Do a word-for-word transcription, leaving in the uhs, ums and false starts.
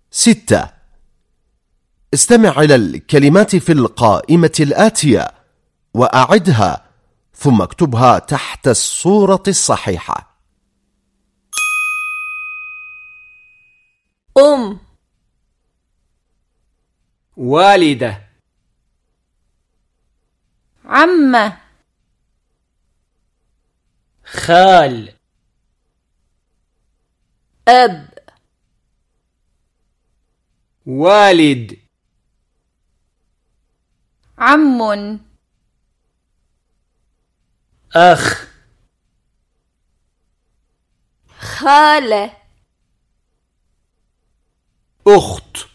ستة. استمع إلى الكلمات في القائمة الآتية وأعدها ثم اكتبها تحت الصورة الصحيحة. أم، والدة، عمة، خال، أب، والد، عم، أخ، خالة، أخت.